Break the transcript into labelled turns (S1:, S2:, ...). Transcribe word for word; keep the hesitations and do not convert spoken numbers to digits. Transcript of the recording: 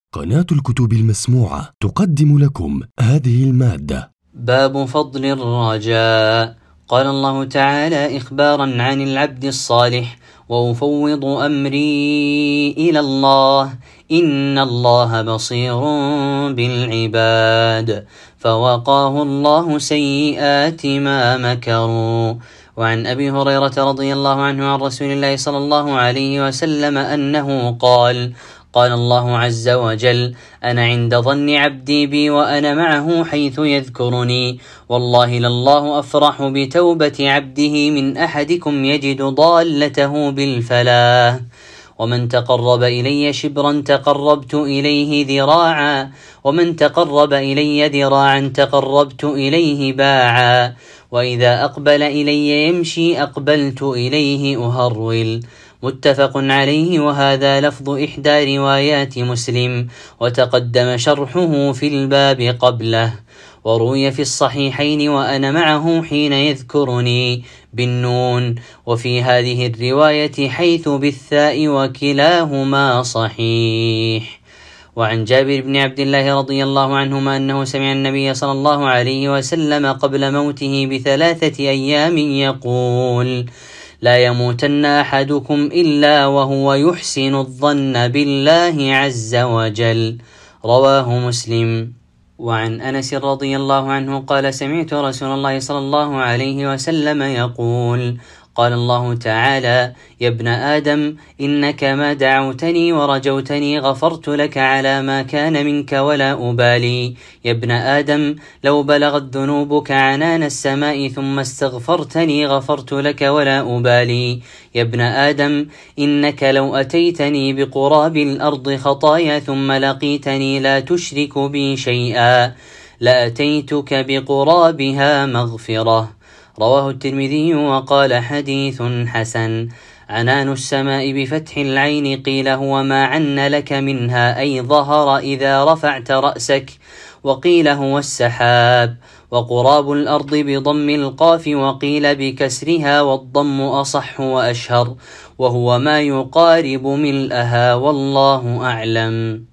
S1: قناة الكتب المسموعة تقدم لكم هذه المادة.
S2: باب فضل الرجاء. قال الله تعالى إخبارا عن العبد الصالح: وأفوض أمري إلى الله إن الله بصير بالعباد، فوقاه الله سيئات ما مكروا. وعن أبي هريرة رضي الله عنه عن رسول الله صلى الله عليه وسلم أنه قال: قال الله عز وجل: أنا عند ظن عبدي بي وأنا معه حيث يذكرني، والله لله أفرح بتوبة عبده من أحدكم يجد ضالته بالفلاح. ومن تقرب إلي شبرا تقربت إليه ذراعا، ومن تقرب إلي ذراعا تقربت إليه باعا، وإذا أقبل إلي يمشي أقبلت إليه أهرول. متفق عليه، وهذا لفظ إحدى روايات مسلم، وتقدم شرحه في الباب قبله. وروي في الصحيحين: وأنا معه حين يذكرني بالنون، وفي هذه الرواية حيث بالثاء، وكلاهما صحيح. وعن جابر بن عبد الله رضي الله عنهما أنه سمع النبي صلى الله عليه وسلم قبل موته بثلاثة أيام يقول: لا يموتن أحدكم إلا وهو يحسن الظن بالله عز وجل. رواه مسلم. وعن أنس رضي الله عنه قال: سمعت رسول الله صلى الله عليه وسلم يقول: قال الله تعالى: يا ابن آدم إنك ما دعوتني ورجوتني غفرت لك على ما كان منك ولا أبالي. يا ابن آدم لو بلغت ذنوبك عنان السماء ثم استغفرتني غفرت لك ولا أبالي. يا ابن آدم إنك لو أتيتني بقراب الأرض خطايا ثم لقيتني لا تشرك بي شيئا لأتيتك بقرابها مغفرة. رواه الترمذي وقال: حديث حسن. عنان السماء بفتح العين قيل هو ما عن لك منها، أي ظهر إذا رفعت رأسك، وقيل هو السحاب. وقراب الأرض بضم القاف، وقيل بكسرها والضم أصح وأشهر، وهو ما يقارب ملئها، والله أعلم.